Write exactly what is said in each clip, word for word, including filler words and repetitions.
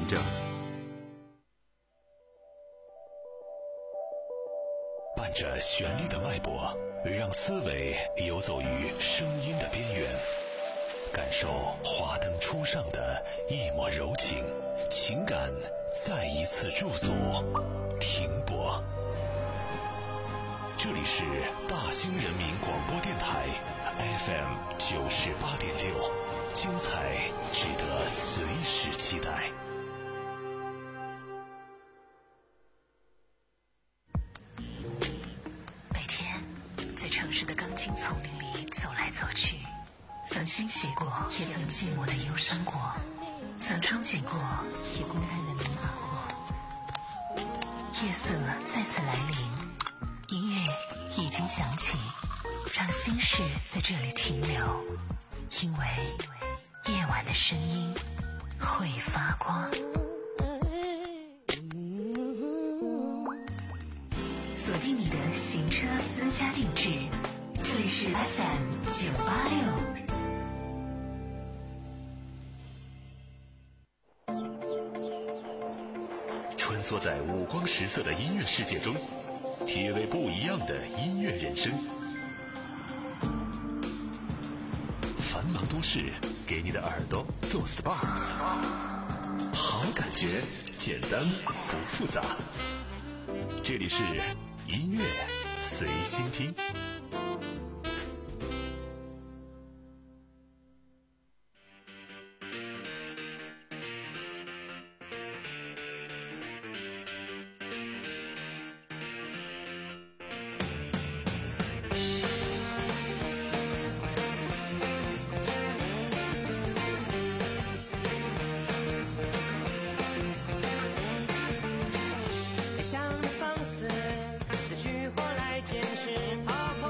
证。 伴着旋律的脉搏，让思维游走于声音的边缘，感受华灯初上的一抹柔情，情感再一次驻足停泊。这里是大兴人民广播电台 F M 九十八点六，精彩值得随时期待。 每天在城市的钢筋丛林里走来走去，曾欣喜过，也曾寂寞的忧伤过，曾憧憬过，也孤单的迷茫过。夜色再次来临，音乐已经响起，让心事在这里停留，因为夜晚的声音会发光。锁定你的行车私家定制，这里是 F M 九八六。 穿梭在五光十色的音乐世界中，体味不一样的音乐人生。繁忙都市给你的耳朵做 S P A， 好感觉简单不复杂。这里是音乐随心听。 想的放肆，死去活来坚持，跑跑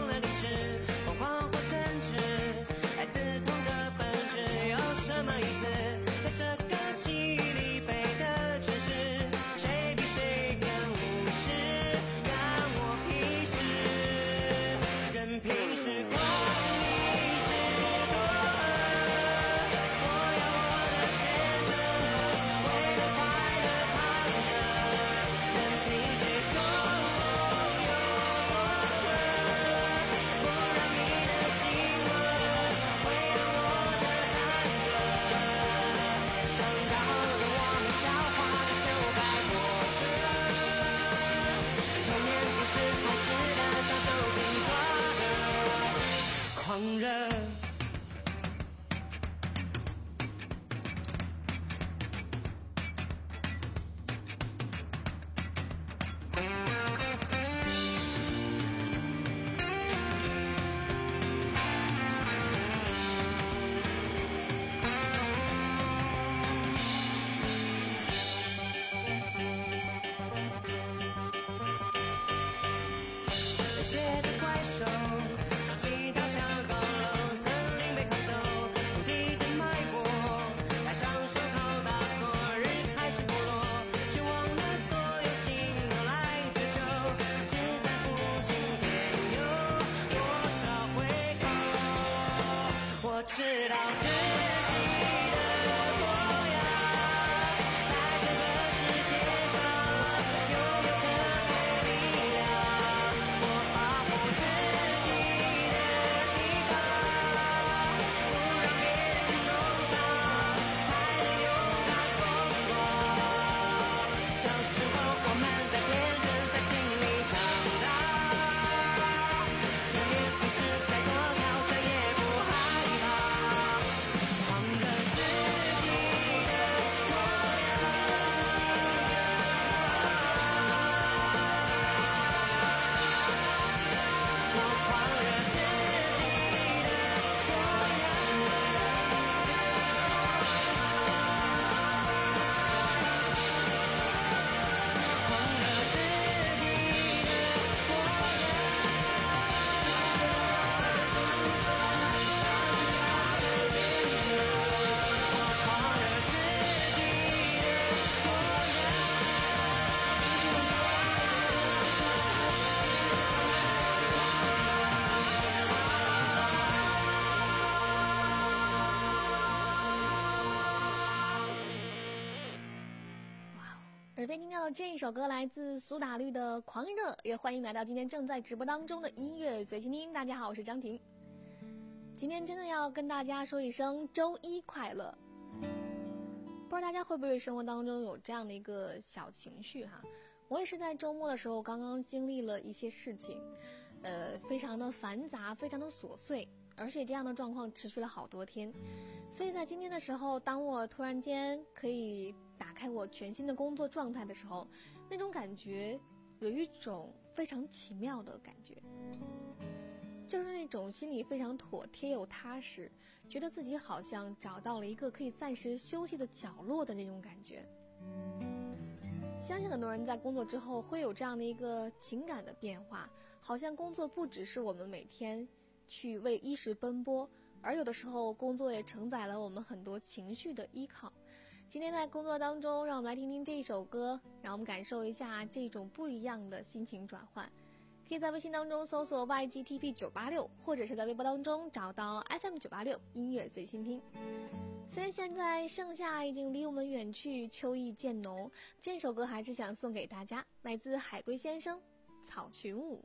耳边听到的这一首歌来自苏打绿的《狂热》，也欢迎来到今天正在直播当中的音乐随心听。大家好，我是张婷。今天真的要跟大家说一声周一快乐。不知道大家会不会生活当中有这样的一个小情绪哈？我也是在周末的时候刚刚经历了一些事情，呃，非常的繁杂，非常的琐碎，而且这样的状况持续了好多天。所以在今天的时候，当我突然间可以打开我全新的工作状态的时候，那种感觉有一种非常奇妙的感觉，就是那种心里非常妥帖又踏实，觉得自己好像找到了一个可以暂时休息的角落的那种感觉。相信很多人在工作之后会有这样的一个情感的变化，好像工作不只是我们每天去为衣食奔波，而有的时候工作也承载了我们很多情绪的依靠。今天在工作当中，让我们来听听这一首歌，让我们感受一下这种不一样的心情转换。可以在微信当中搜索 Y G T P 九八六， 或者是在微博当中找到 F M 九八六 音乐随心听。虽然现在盛夏已经离我们远去，秋意渐浓，这首歌还是想送给大家，来自海龟先生《草裙舞》。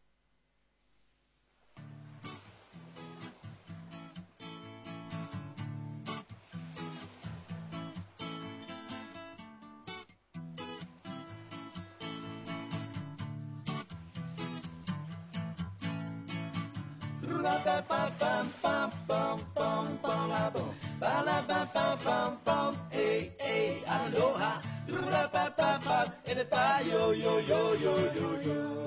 La ba ba bum bum bum bum bum la bum ba la ba ba bum bum hey hey aloha la ba ba ba and the ba yo yo yo yo yo yo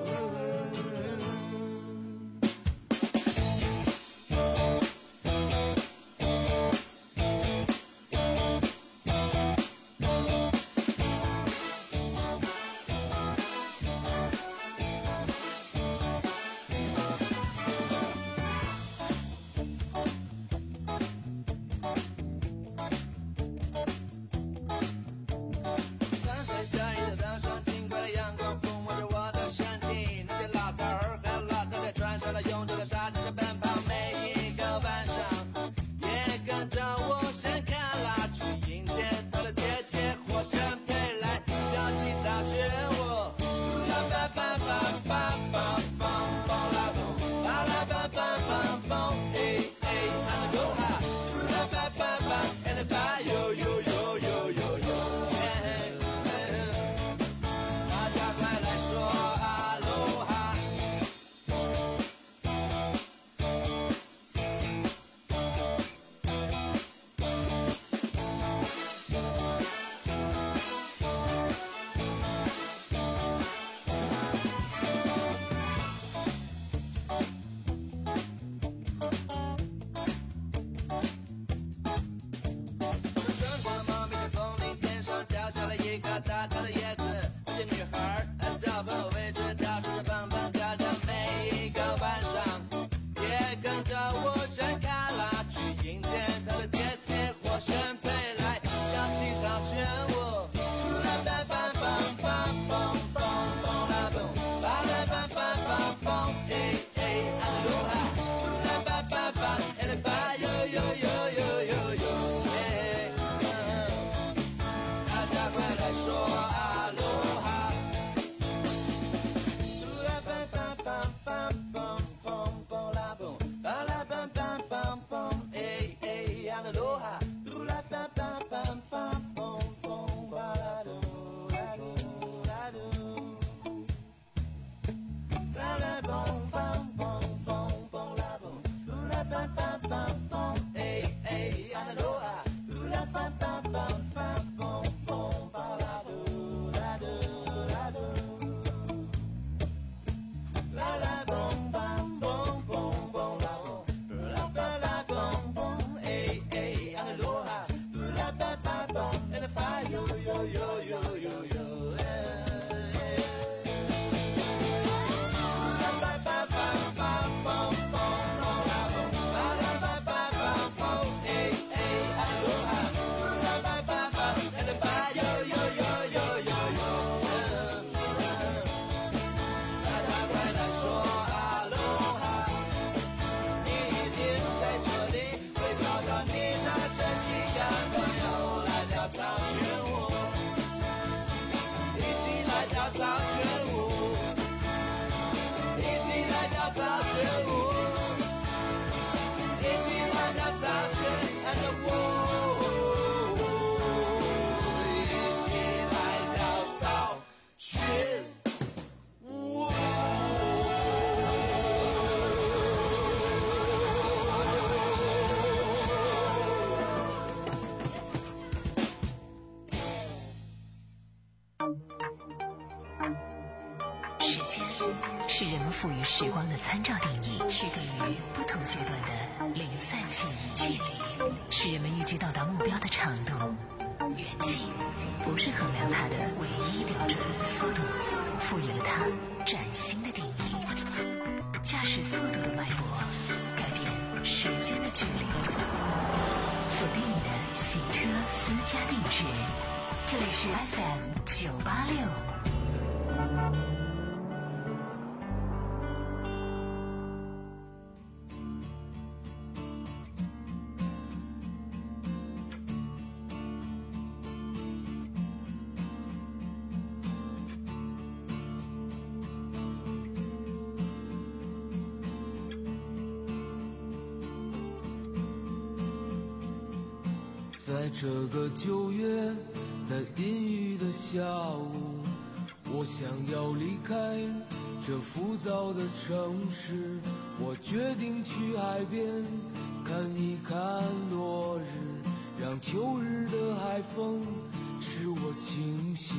用这个沙滩上奔跑，每一个晚上也跟着我掀开蜡烛，迎接他的姐姐火神陪来跳起早学我。啦吧吧吧吧吧吧吧啦嘣，啦啦吧吧吧吧，哎哎，阿拉罗哈，啦吧吧吧，哎啦吧哟哟哟哟哟哟，大家快来说阿罗哈。一个大大的叶子，这些女孩和小朋友围着到处的蹦蹦跳跳，每一个晚上也跟着我掀开蜡烛，迎接她的姐姐火神陪来跳起早旋舞。啦吧吧吧吧吧吧吧啦嘣，啦啦吧吧吧吧，哎哎阿拉鲁哈，啦吧吧吧，哎啦吧哟哟哟哟哟哟，哎。快来说阿罗哈！啦吧吧吧吧吧吧吧啦嘣，啦啦吧吧吧吧，哎哎阿罗哈！啦吧吧吧吧吧吧啦噜啦噜啦噜，啦啦嘣嘣嘣嘣嘣啦嘣，啦吧吧吧吧，哎哎阿罗哈！啦吧吧吧吧吧。La la 草裙舞，一起来跳草裙舞，一起来跳草裙 and 舞，一起来跳草裙舞。 时间是人们赋予时光的参照定义，区隔于不同阶段的零散记忆。距离是人们预计到达目标的长度，远近不是衡量它的唯一标准。速度赋予了它崭新的定义，驾驶速度的脉搏改变时间的距离。锁定你的行车私家定制，这里是 F M 九八六。 在这个九月的阴郁的下午，我想要离开这浮躁的城市，我决定去海边看一看落日，让秋日的海风使我清醒。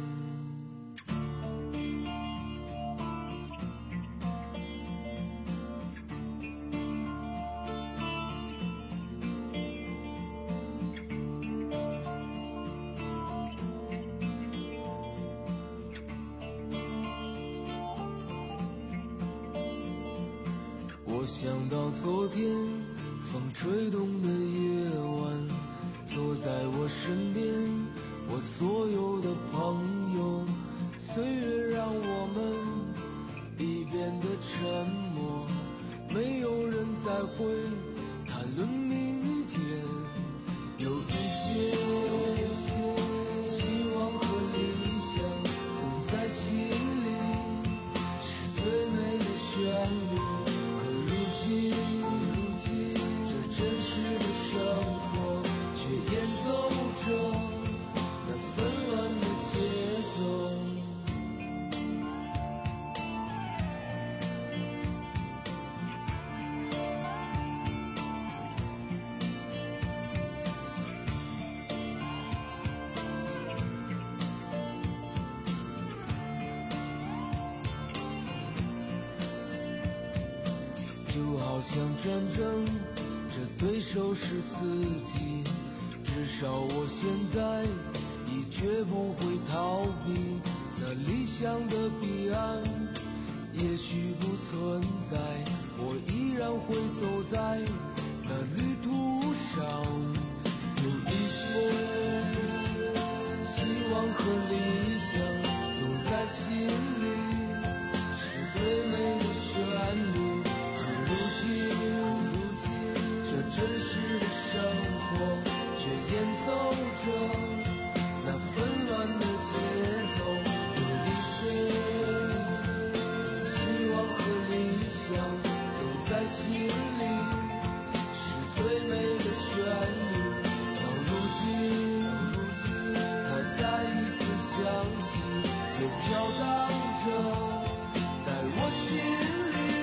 我想到昨天风吹动的夜晚，坐在我身边我所有的朋友，岁月让我们已变得沉默，没有人再会谈论明天，有一些希望和理想总在心里，是最美的旋律。如今这真实的生活却演奏着那纷乱的节奏，就好像战争，这对手是自己，至少我现在已绝不会逃避，那理想的彼岸也许不存在，我依然会走在那旅途上，有一些希望和理想总在心里，是最美的旋律。如今这真实的生活却演奏着那纷乱的节奏，有一些希望和理想总在心里，是最美的旋律。到如今它再一次响起，又飘荡着在我心里。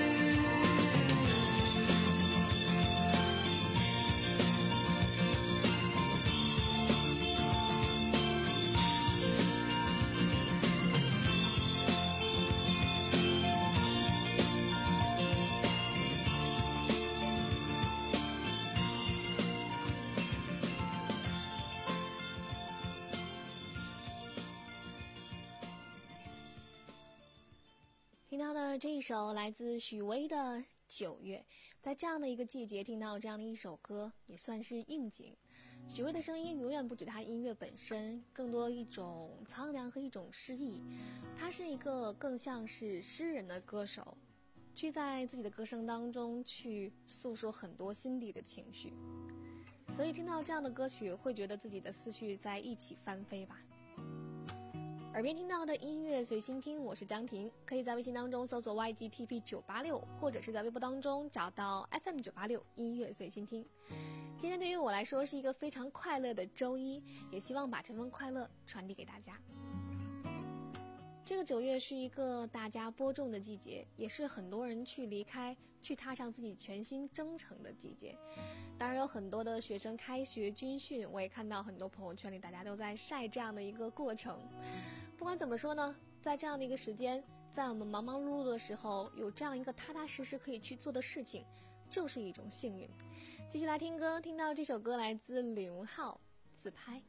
听到的这一首来自许巍的《九月》，在这样的一个季节听到这样的一首歌，也算是应景。许巍的声音永远不止他音乐本身，更多一种苍凉和一种诗意。他是一个更像是诗人的歌手，去在自己的歌声当中去诉说很多心底的情绪。所以听到这样的歌曲，会觉得自己的思绪在一起翻飞吧。而耳边听到的音乐随心听，我是张婷，可以在微信当中搜索 Y G T P 九八六，或者是在微博当中找到 F M 九八六音乐随心听。今天对于我来说是一个非常快乐的周一，也希望把这份快乐传递给大家。这个九月是一个大家播种的季节，也是很多人去离开去踏上自己全新征程的季节。当然有很多的学生开学军训，我也看到很多朋友圈里大家都在晒这样的一个过程。不管怎么说呢，在这样的一个时间，在我们忙忙碌碌的时候，有这样一个踏踏实实可以去做的事情，就是一种幸运。继续来听歌，听到这首歌来自李荣浩，自拍。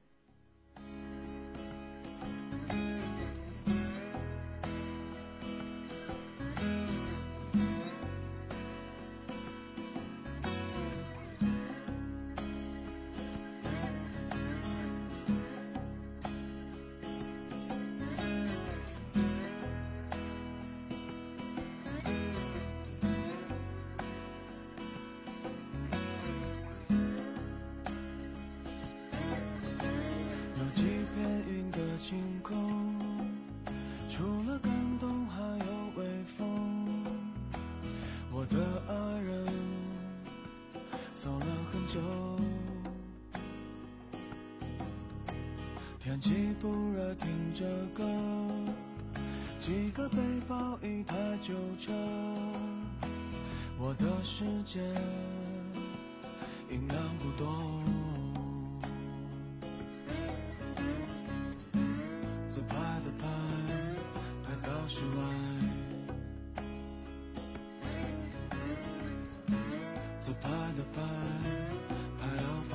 晴空，除了感动还有微风。我的爱人走了很久，天气不热，听着歌，几个背包，一台旧车，我的世界音量不多。自拍的拍，拍到室外。自拍的拍，拍到发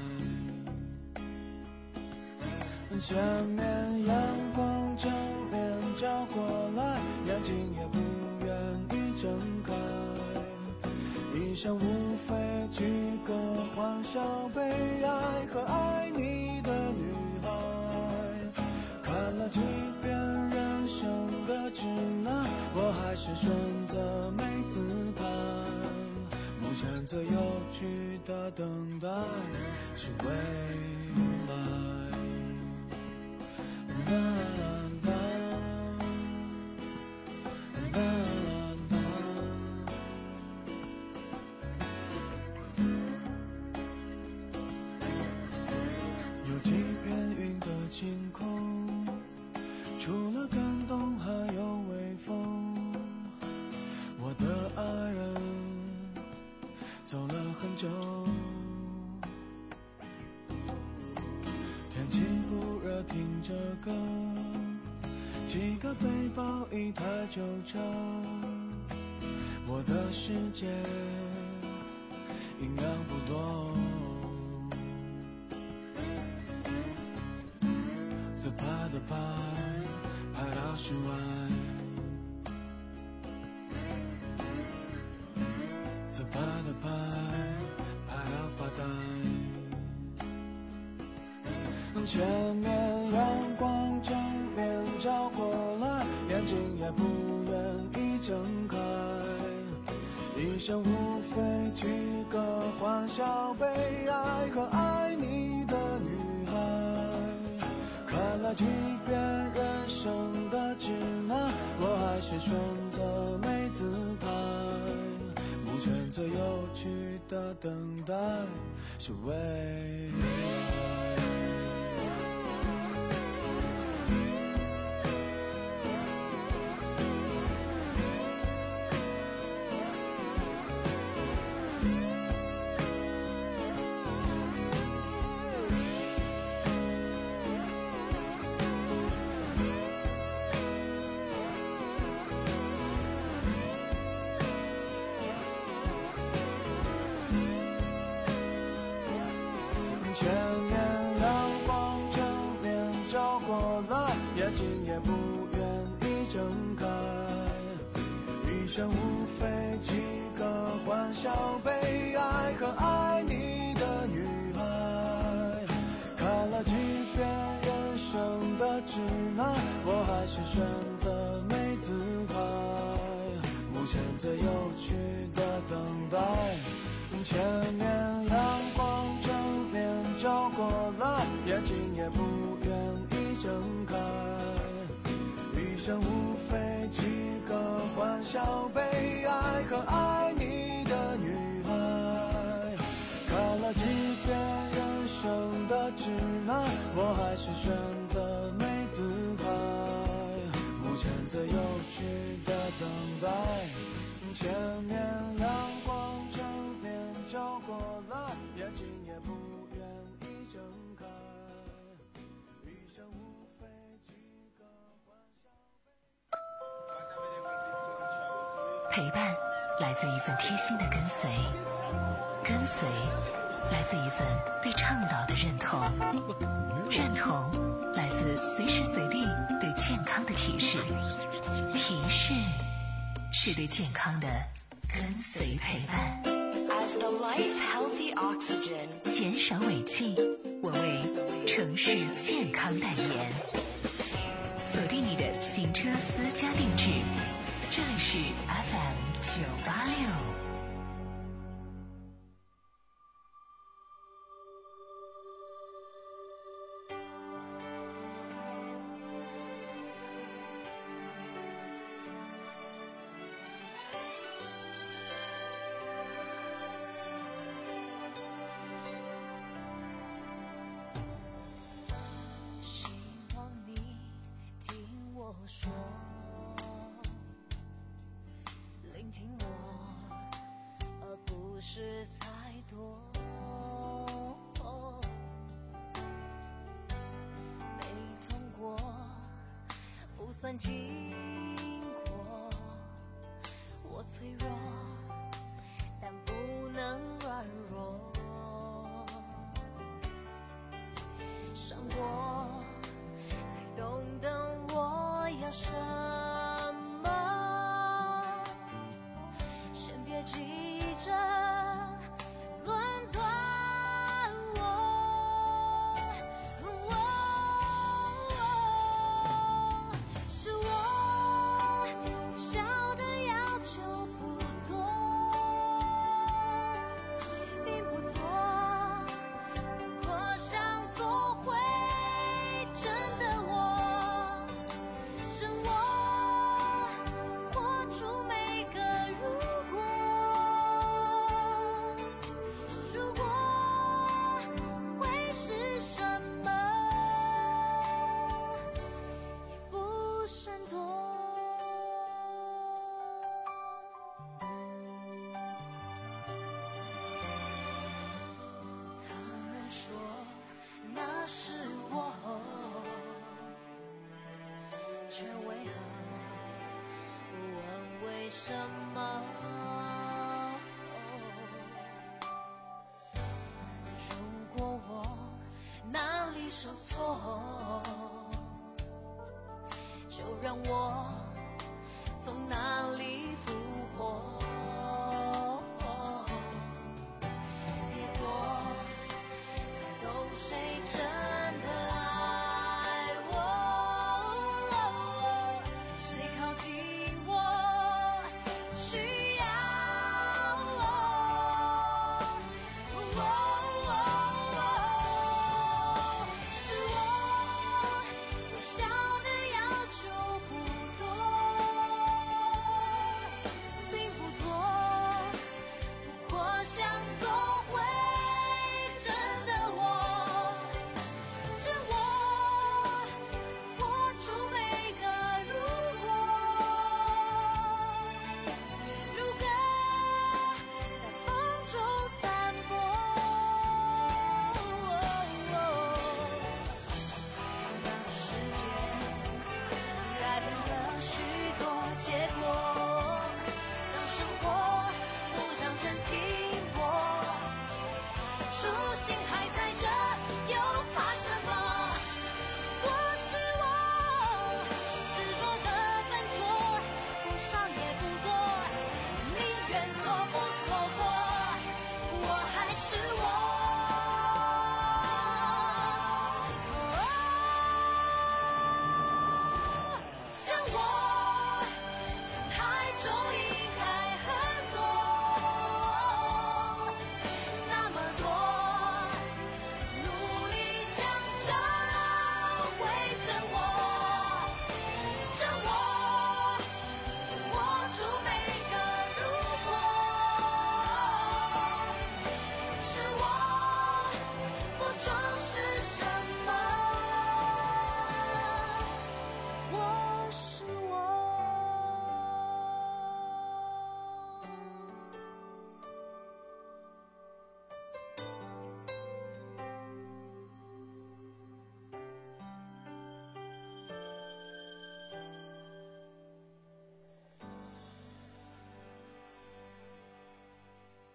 呆。前面阳光正面照过来，眼睛也不愿意睁开。一生无非几个欢笑、悲哀和爱你的女孩。看了几遍人生的指南，我还是选择没姿态。目前最有趣的等待是未来。啦啦啦啦啦啦，有几片云的晴空，除了感动还有微风。我的爱人走了很久，天气不热，听着歌，几个背包，一台旧车，我的世界音量不多。自拍的拍，拍到室外。自拍的拍，拍到发呆。前面阳光正面照过来，眼睛也不愿意睁开。一生无非几个欢笑、悲哀和爱你的女孩。看了几遍人生的指南，我还是选择没姿态。目前最有趣的等待是未来。前面阳光正面照过来，眼睛也不愿意睁开。一生无非几个欢笑、悲哀和爱你的女孩。看了几遍人生的指南，我还是选择没姿态。目前最有趣的等待，前面阳光正面照过来，眼睛也不愿意睁开。 生无非几个欢笑、悲哀和爱你的女孩。看了几遍人生的指南，我还是选择没姿态。目前最有趣的等待，前面阳光正面照过来，眼睛也不愿意睁开。一生无非几个欢笑。 陪伴来自一份贴心的跟随，跟随来自一份对倡导的认同，认同来自随时随地对健康的提示，提示是对健康的跟随陪伴。 As the life's healthy oxygen， 减少尾气，我为城市健康代言。锁定你的行车私家定制，这里是 F M 九八六。 希望你听我说，聆听我，而不是猜多。没痛过，不算经过。我脆弱，但不能软弱。伤过，才懂得我要什么。先别急着论断我，是我小的要求不多，并不多。如果想做回真的我，真我，活出每个如果。如果会是什么，也不闪躲。他们说那是我，却为何不问为什么？如果我哪里受挫，就让我从哪里复活。跌落，才懂谁真的爱我。谁靠近我，需要我。是我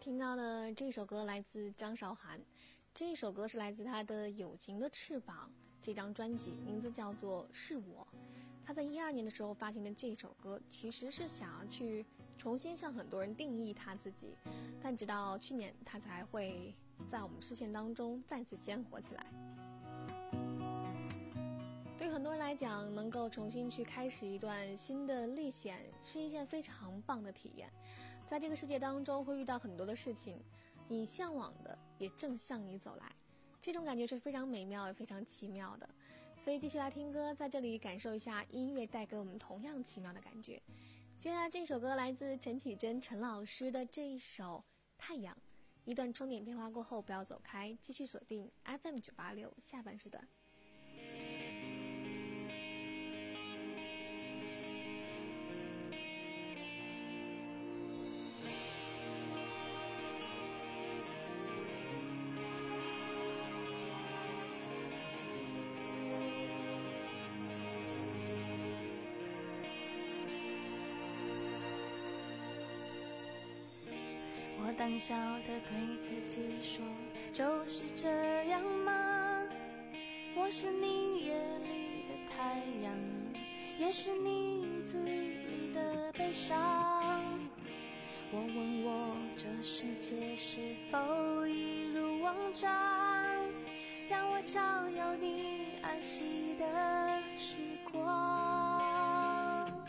听到的这首歌来自张韶涵，这首歌是来自她的《友情的翅膀》这张专辑，名字叫做《是我》。她在一二年的时候发行的这首歌，其实是想要去重新向很多人定义她自己，但直到去年，她才会在我们视线当中再次鲜活起来。对于很多人来讲，能够重新去开始一段新的历险，是一件非常棒的体验。在这个世界当中，会遇到很多的事情，你向往的也正向你走来，这种感觉是非常美妙也非常奇妙的。所以继续来听歌，在这里感受一下音乐带给我们同样奇妙的感觉。接下来这首歌来自陈绮贞陈老师的这一首《太阳》。一段充电片花过后，不要走开，继续锁定 F M 九八六下半时段。 我胆小地对自己说，就是这样吗？我是你眼里的太阳，也是你影子里的悲伤。我问我这世界是否一如往常，让我照耀你安息的时光。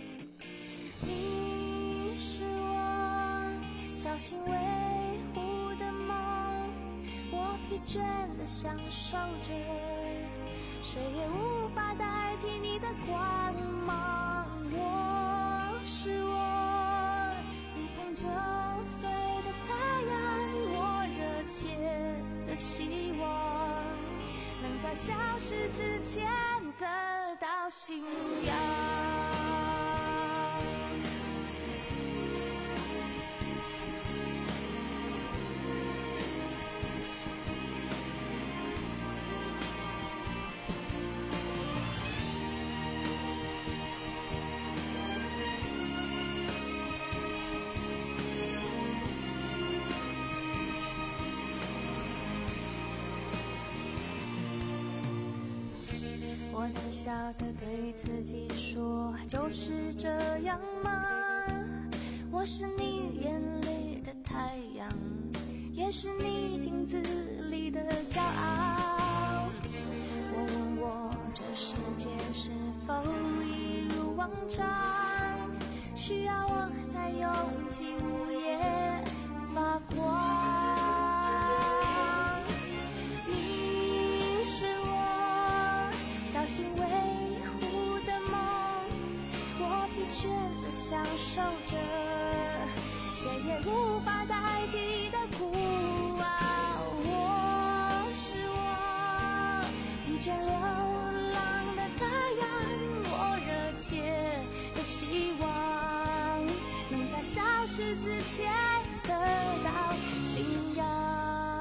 你是我小心维护的梦，我疲倦地享受着，谁也无法代替你的光芒。我是我一碰就碎的太阳，我热切的希望能在消失之前得到信仰。我胆小地对自己说，就是这样吗？我是你眼里的太阳，也是你镜子里的骄傲。我问我这世界是否一如往常，需要我才用尽午夜发光。小心维护的梦，我疲倦地享受着，谁也无法代替的孤傲。我是我疲倦流浪的太阳，我热切的希望能在消失之前得到信仰。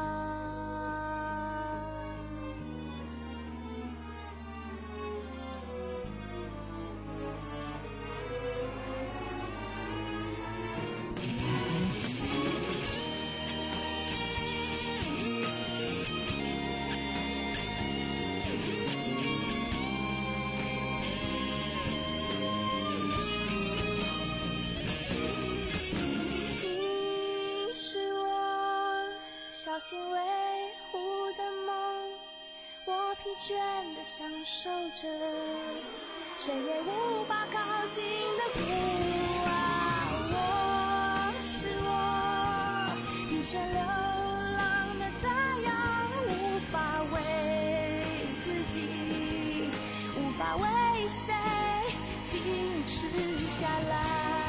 小心维护的梦，我疲倦地享受着，谁也无法靠近的孤傲。我是我疲倦流浪的太阳，无法为自己，无法为谁坚持下来。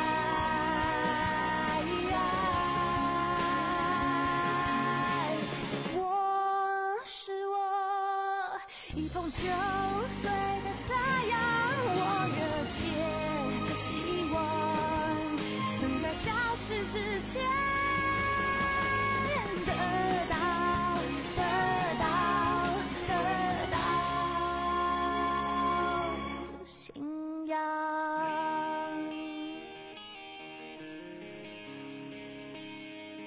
一碰就碎的太阳，我热切的希望能在消失之前得到得到得到信仰。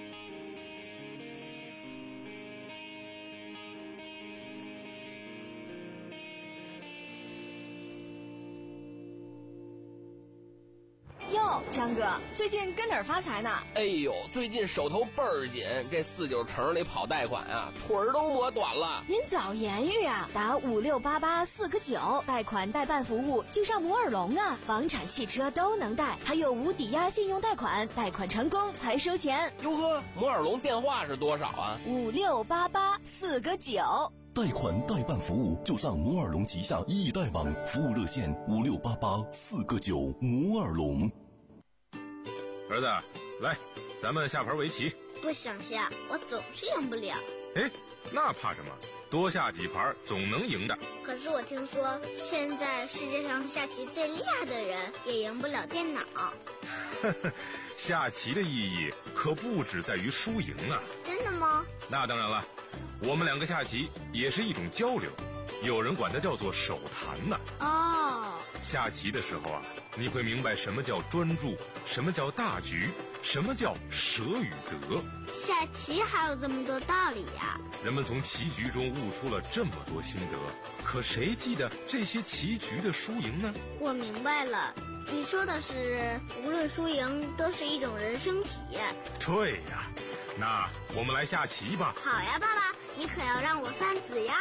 哟，张哥，最近跟哪儿发财呢？ 哎呦，最近手头倍儿紧，这四九城里跑贷款啊，腿儿都磨短了。 您早言语啊，打五六八八四个九，贷款代办服务就上摩尔龙啊，房产、汽车都能贷，还有无抵押信用贷款，贷款成功才收钱。 哟呵，摩尔龙电话是多少啊？ 五六八八四个九。 贷款代办服务就上摩尔龙旗下易贷网，服务热线五六八八四个九。摩尔龙。 儿子，来，咱们下盘围棋。 不想下，我总是赢不了。 哎，那怕什么？多下几盘总能赢的。 可是我听说，现在世界上下棋最厉害的人也赢不了电脑。 下棋的意义可不只在于输赢啊。 真的吗？ 那当然了，我们两个下棋也是一种交流，有人管它叫做手谈呢。 哦， 下棋的时候啊，你会明白什么叫专注，什么叫大局，什么叫舍与得。 下棋还有这么多道理呀！ 人们从棋局中悟出了这么多心得，可谁记得这些棋局的输赢呢？ 我明白了，你说的是无论输赢都是一种人生体验。 对呀，那我们来下棋吧。 好呀，爸爸，你可要让我三子呀。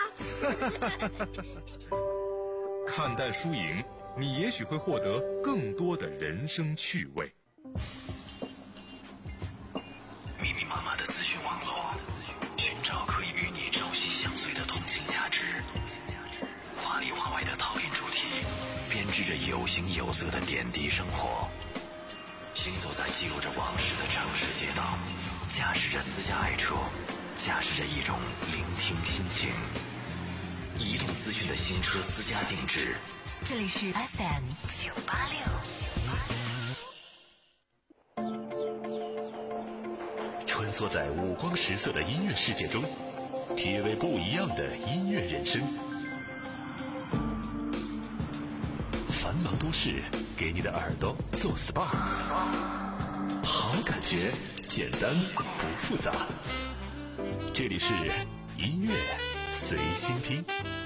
看淡输赢，你也许会获得更多的人生趣味。 密密麻麻的资讯网络，寻找可以与你朝夕相随的同性价值，华里华外的陶冶主题，编织着有形有色的点滴生活。行走在记录着往事的城市街道，驾驶着私家爱车，驾驶着一种聆听心情。移动资讯的新车私家定制， 这里是 F M 九八六。 穿梭在五光十色的音乐世界中，体味不一样的音乐人生。繁忙都市给你的耳朵做 S P A， 好感觉简单不复杂。这里是音乐随心听。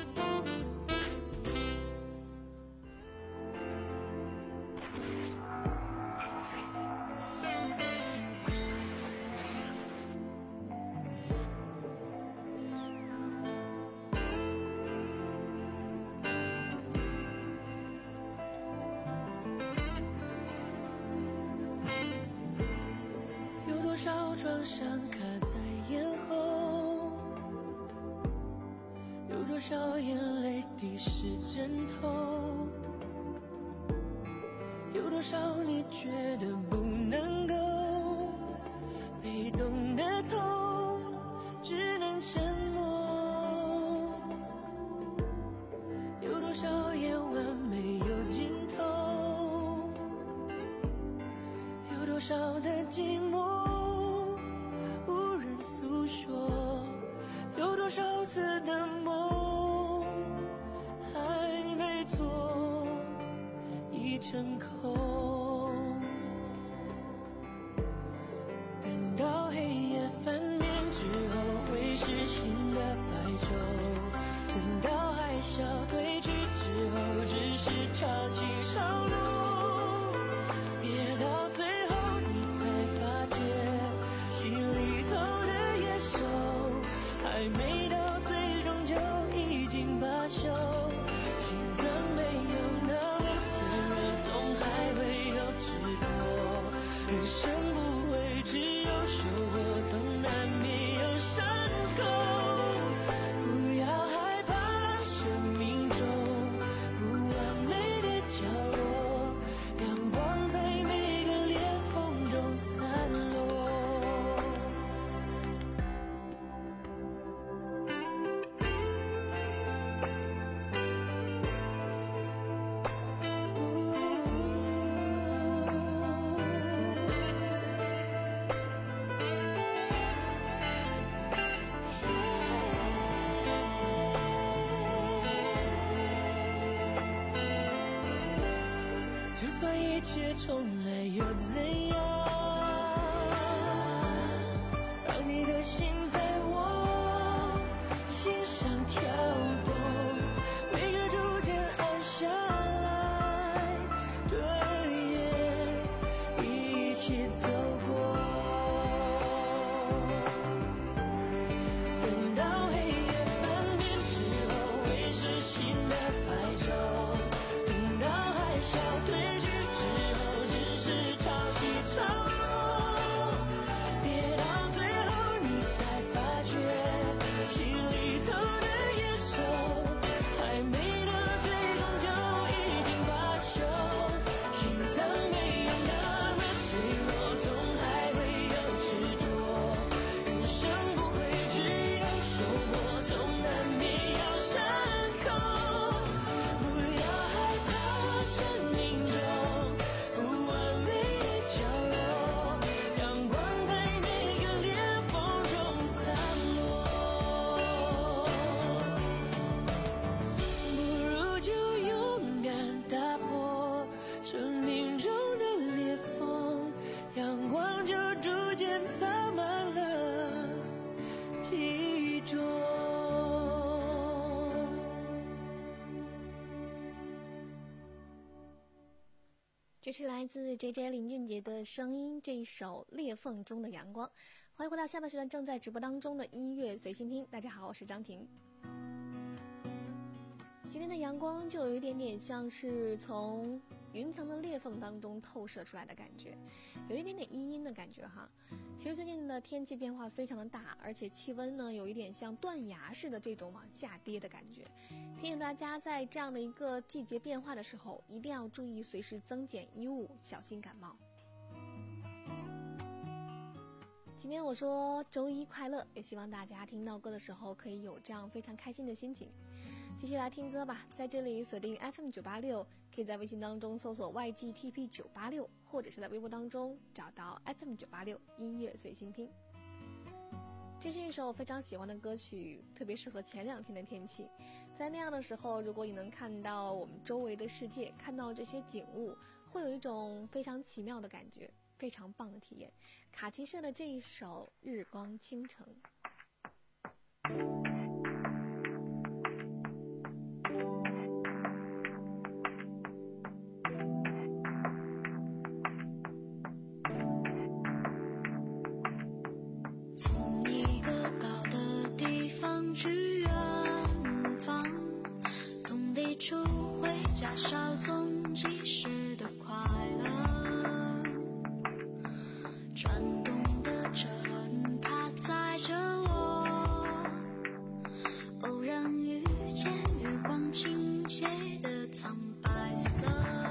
创伤卡在咽喉，有多少眼泪滴湿枕头，有多少你觉得不能够，被动的痛只能沉默，有多少夜晚没有尽头，有多少的寂寞诉说，有多少次的梦还没做已成空，等到黑夜翻面之后会是新的白昼，等到海啸退去之后只是潮起潮落，别到最后你才发觉心里头还没到最终就已经罢休，心脏没有那么脆弱，总还会有执着，人生不会只有收获，总难免有伤口，不要害怕生命中不完美的角落，阳光在每个裂缝中散落。就算一切重来又怎样，让你的心在我心上跳动，每个逐渐暗下来的夜起走过。等到黑夜翻面之后，会是新的白昼。等到海啸退去之后，只是潮起潮落。别到最后你才发觉，心里头的野兽还没得罪，终究已经罢休。心脏没有那么脆弱，总还会有执着。人生不会只有收获，总难免有伤口。不要害怕生命中不完美的角落，阳光在每个裂缝中散落。不如就勇敢打破生命中的裂缝，阳光就逐渐洒满了记忆中。 这是来自 J J 林俊杰的声音，这一首《裂缝中的阳光》。欢迎回到下半时段正在直播当中的音乐随心听。大家好，我是张婷。今天的阳光就有一点点像是从云层的裂缝当中透射出来的感觉，有一点点阴阴的感觉哈。其实最近的天气变化非常的大，而且气温呢有一点像断崖式的这种往下跌的感觉。提醒大家在这样的一个季节变化的时候，一定要注意随时增减衣物，小心感冒。今天我说周一快乐，也希望大家听到歌的时候可以有这样非常开心的心情。继续来听歌吧，在这里锁定 F M 九八六，可以在微信当中搜索 Y G T P 九八六，或者是在微博当中找到 F M 九八六音乐随心听。这是一首非常喜欢的歌曲，特别适合前两天的天气。在那样的时候，如果你能看到我们周围的世界，看到这些景物，会有一种非常奇妙的感觉，非常棒的体验。卡其社的这一首《日光倾城》。 从一个高的地方去远方，从地处会加稍纵即逝的快乐。转动的车轮，它载着我，偶然遇见月光倾斜的苍白色，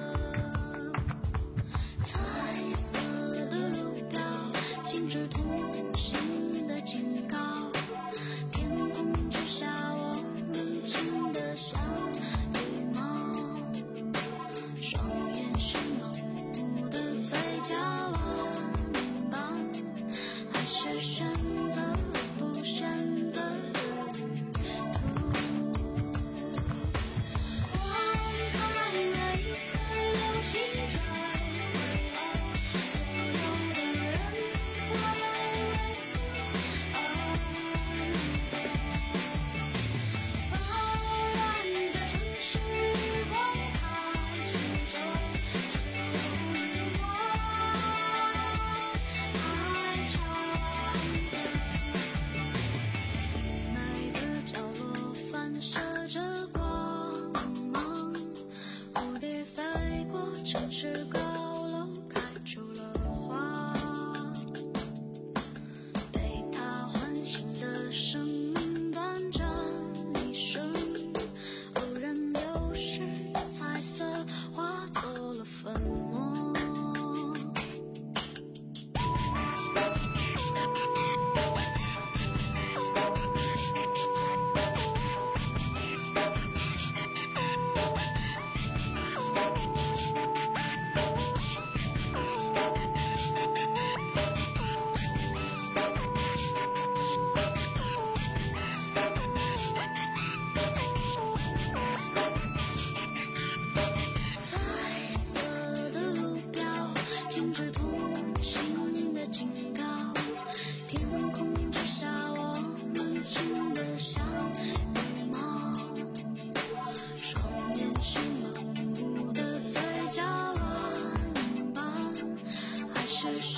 彩色的路标，禁止同行的警告，天空之下我们近得像羽毛，双眼是盲目的嘴角弯弯，还是选择不选择的旅途。花开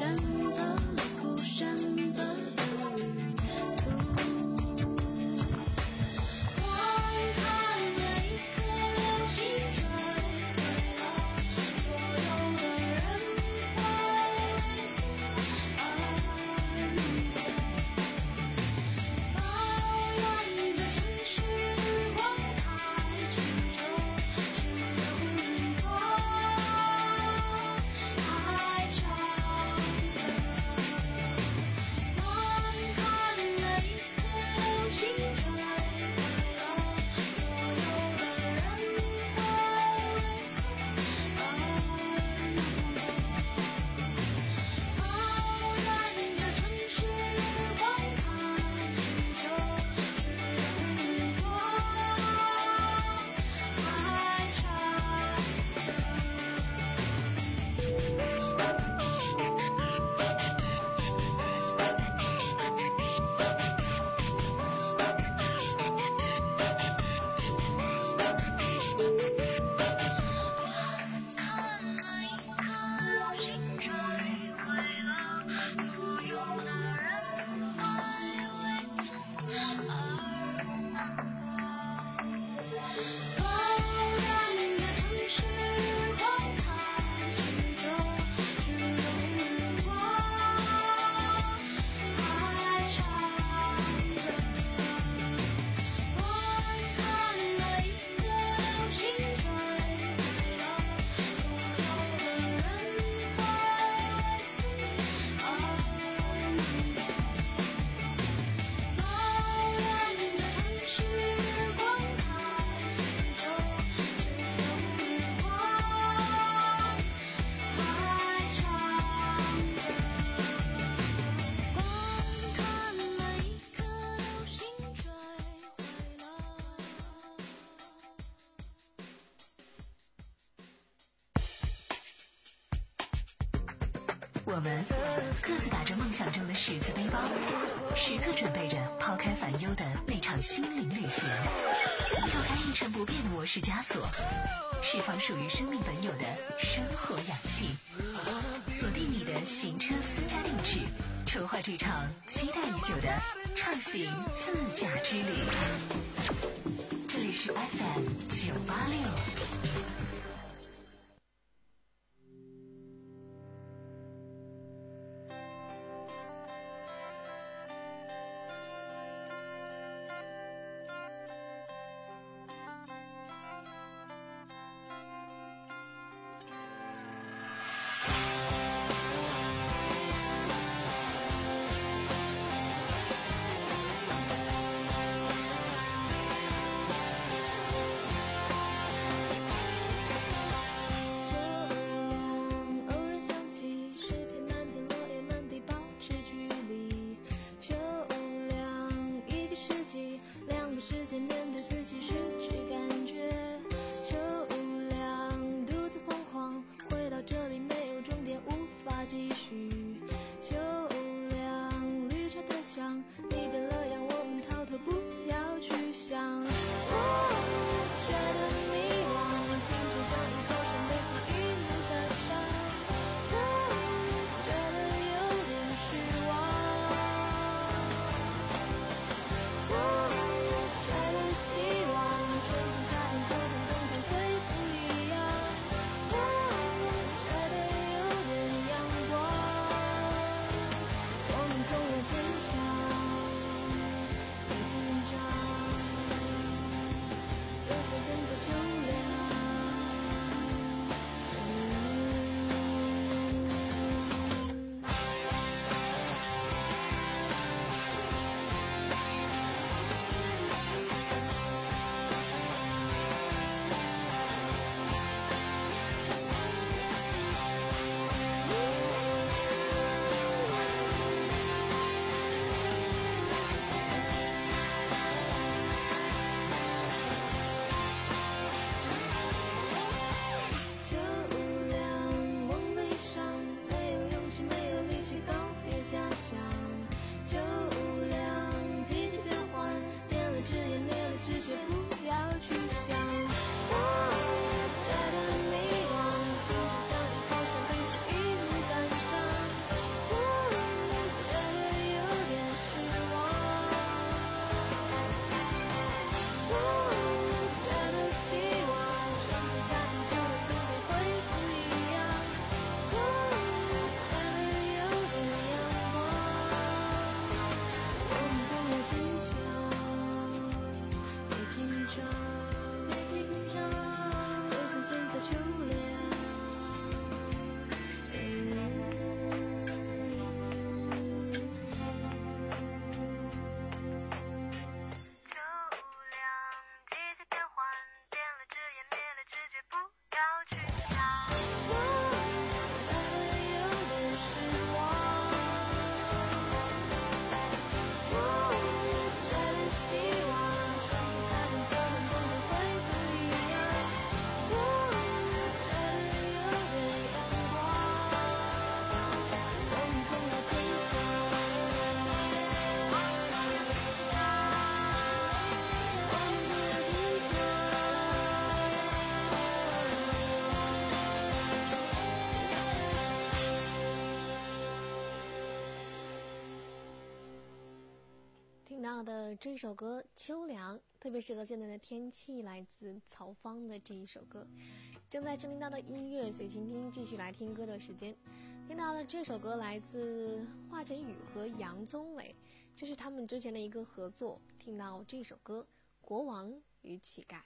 选择了不选择的旅途。光看了一颗流星坠毁了所有的人会为此而努力，抱怨着城市光太曲折，只有日光太长的。光看了一颗流星坠毁了所有的人会为此而努力，抱怨着城市光太曲折，只有日光太长。看了一颗流星坠毁了所有的人会为此而难过，抱怨着城市光太曲折，只有日光太长的。光看了一颗流星坠毁了所有的人会为此而努力，抱怨着城市光太曲折，只有日光太长的。光看了一颗流星坠毁了。 我们各自打着梦想中的十字背包，时刻准备着抛开烦忧的那场心灵旅行，跳开一成不变的模式枷锁，释放属于生命本有的生活氧气，锁定你的行车私家定制，筹划这场期待已久的畅行自驾之旅。这里是 F M 九八六。 到的这首歌《秋凉》，特别适合现在的天气，来自曹芳的这一首歌。正在收听到的音乐随倾听，继续来听歌的时间。听到的这首歌来自华晨宇和杨宗纬，这是他们之前的一个合作。听到这首歌《国王与乞丐》。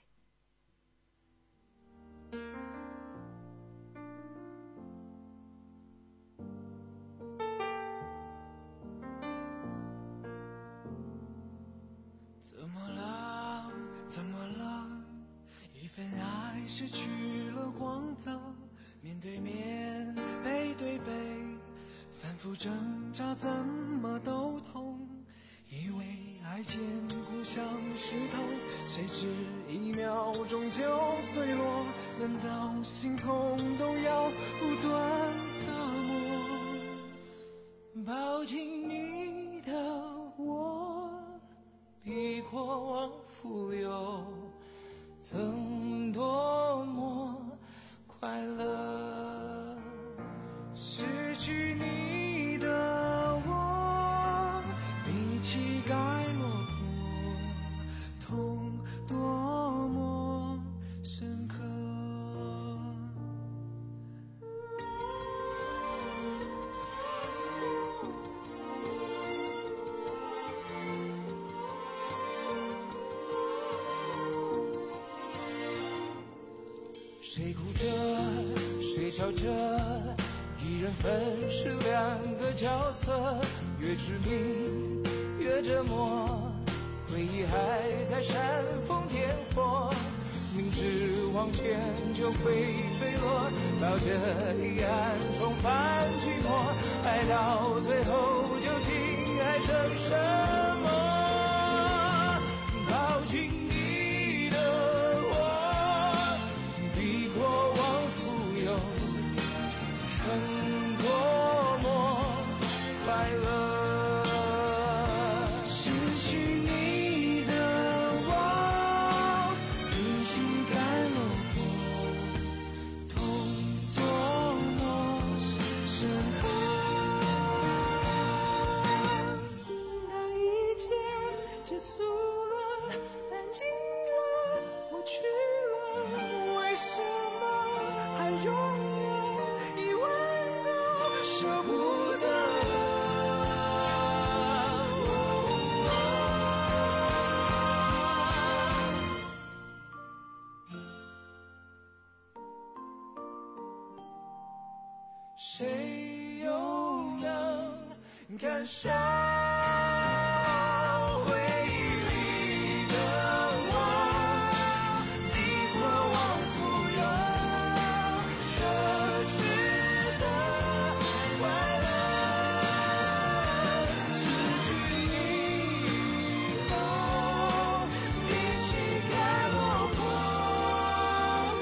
怎么了？怎么了？一份爱失去了光泽，面对面，背对背，反复挣扎，怎么都痛。以为爱坚固像石头，谁知一秒钟就碎落。难道心痛都要不断打磨？抱紧你的我，比过往富有，曾多么快乐。失去你的我，比乞丐落魄，痛多么深刻。谁哭着，谁笑着，一人分饰两个角色，越致命越折磨，回忆还在煽风点火，明知往前就会坠落，抱着黑暗重返寂寞，爱到最后究竟爱成什么？抱紧你的我，比过往富有，曾多么快乐。失去你的我，比乞丐落魄，痛多么深刻。当一切结束了，安静了，过去了，为什么还拥有一温柔舍不得？谁又能感受回忆里的我，比过往富有，奢侈的快乐。失去你后，比乞丐落魄，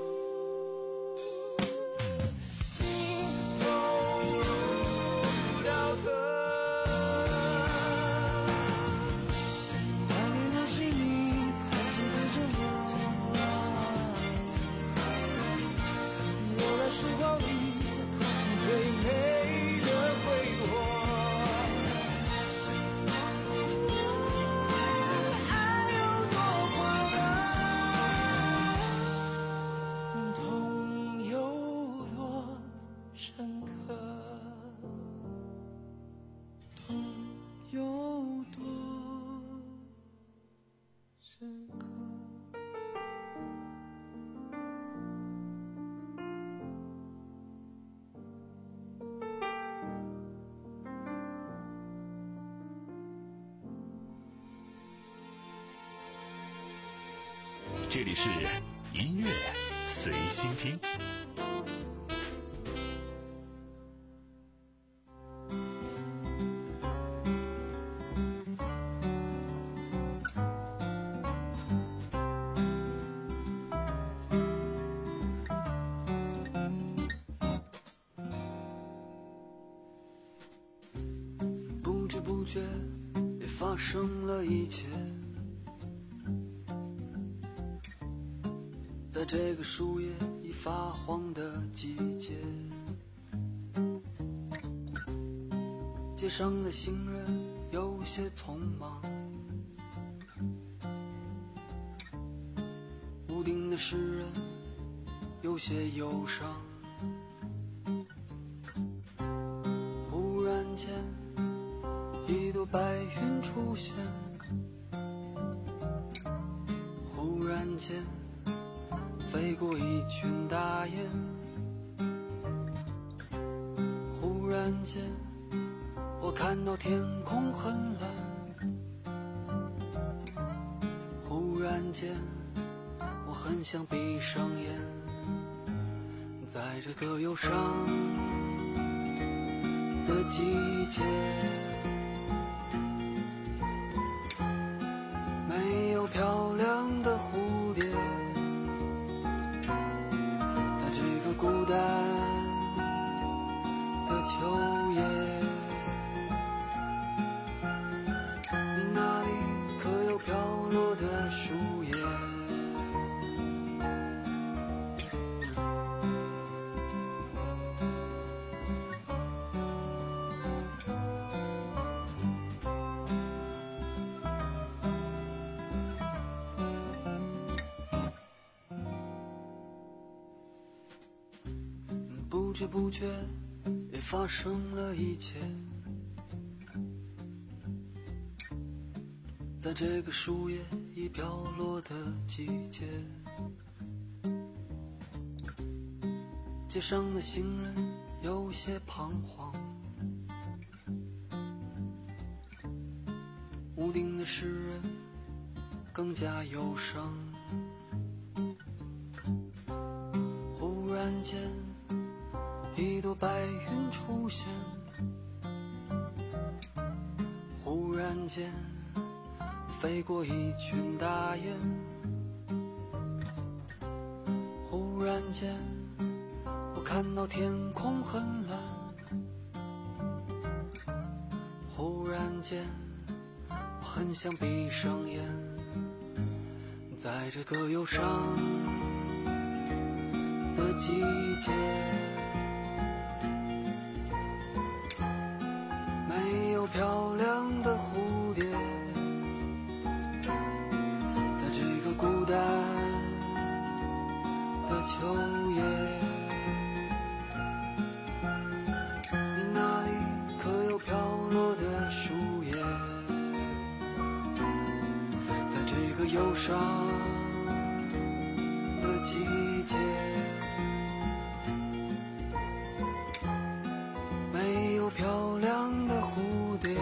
心走入刀刻。怀念那是你快乐对着我，悠然时光里最美的挥霍。爱有多快乐，痛有多深刻，痛有多深刻。 这里是音乐随心听。 不知不觉也发生了一切，在这个树叶已发黄的季节，街上的行人有些匆忙， 的诗人有些忧伤。忽然间一朵白云出现，忽然间飞过一群大雁，忽然间我看到天空很蓝，忽然间我很想闭上眼，在这个忧伤的季节，没有漂亮的蝴蝶，在这个孤单的秋夜，你那里可有飘落的树叶？不知不觉也发生了一切，在这个树叶已飘落的季节，街上的行人有些彷徨，屋顶的诗人更加忧伤。忽然间一朵白云出现，忽然间飞过一群大雁，忽然间我看到天空很蓝，忽然间我很想闭上眼，在这个忧伤的季节，没有漂亮的蝴蝶，在这个孤单的秋夜，你那里可有飘落的树叶？在这个忧伤的季节，没有漂亮的蝴蝶，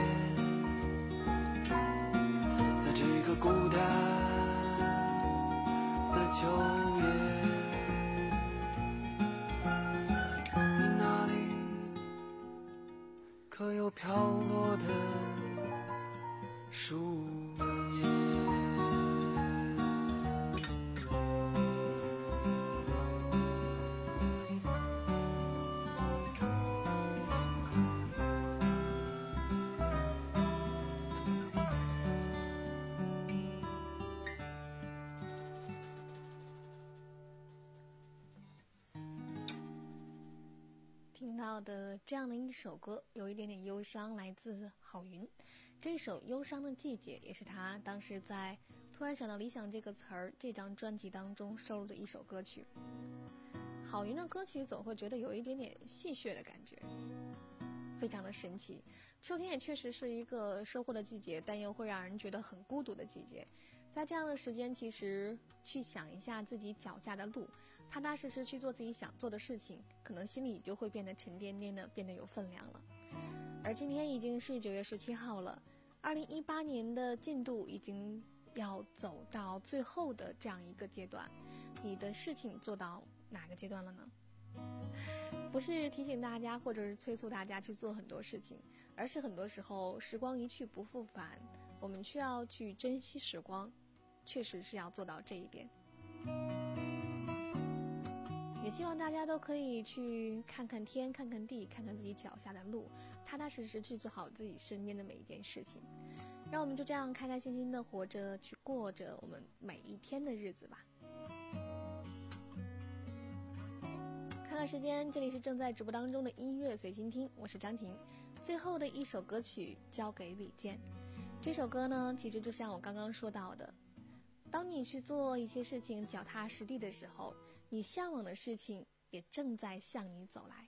在这个孤单的秋夜，你那里可有飘落的树叶？ 听到的这样的一首歌，有一点点忧伤，来自郝云。这首《忧伤的季节》也是他当时在《突然想到理想》这个词儿这张专辑当中收录的一首歌曲。郝云的歌曲总会觉得有一点点戏谑的感觉，非常的神奇。秋天也确实是一个收获的季节，但又会让人觉得很孤独的季节。在这样的时间，其实去想一下自己脚下的路，踏踏实实去做自己想做的事情，可能心里就会变得沉甸甸的，变得有分量了。而今天已经是九月十七号了，二零一八年的进度已经要走到最后的这样一个阶段，你的事情做到哪个阶段了呢？不是提醒大家或者是催促大家去做很多事情，而是很多时候时光一去不复返，我们需要去珍惜时光，确实是要做到这一点。也希望大家都可以去看看天，看看地，看看自己脚下的路，踏踏实实去做好自己身边的每一件事情。让我们就这样开开心心的活着，去过着我们每一天的日子吧。看看时间，这里是正在直播当中的音乐随心听，我是张婷。最后的一首歌曲交给李健。这首歌呢，其实就像我刚刚说到的， 当你去做一些事情脚踏实地的时候，你向往的事情也正在向你走来。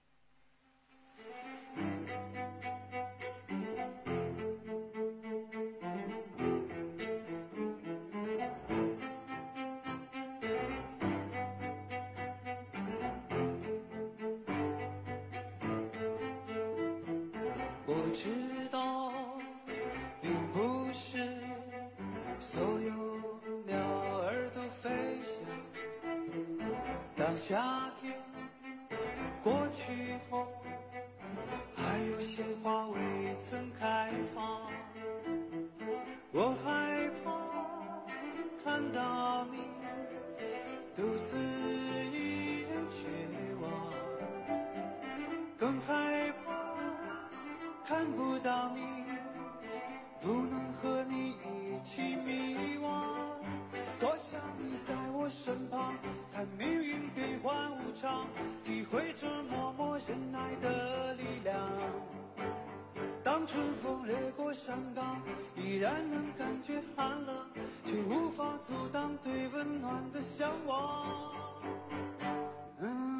我知道并不是所有鸟儿都飞翔，当夏天过去后，还有些花未曾开放，我害怕看到你独自一人绝望，更害怕看不到你，不能和你一起迷惘。多想你在我身旁，看命运变幻无常，体会着默默忍耐的力量。当春风掠过山岗，依然能感觉寒冷，却无法阻挡对温暖的向往。嗯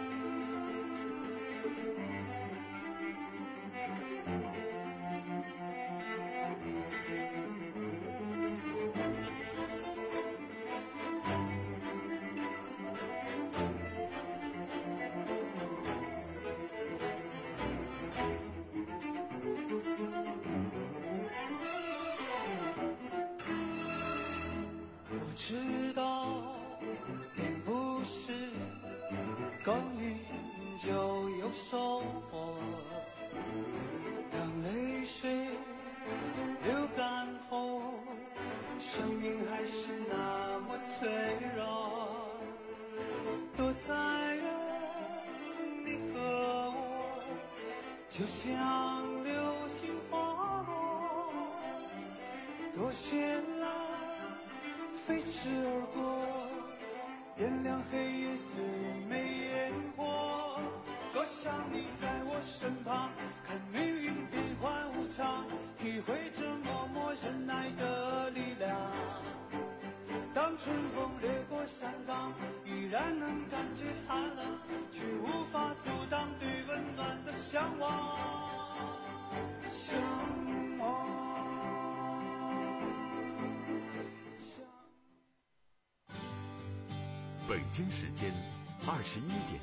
我知道并不是耕耘就有收获，当泪水流干后，生命还是那么脆弱。多残忍，你和我就像流星划落，多绚烂飞驰而过，点亮黑夜最美烟火。多想你在我身旁，看命运变幻无常，体会着默默忍耐的力量。当春风掠过山岗，依然能感觉寒冷，却无法阻挡对温暖的向往。向往。 北京时间二十一点。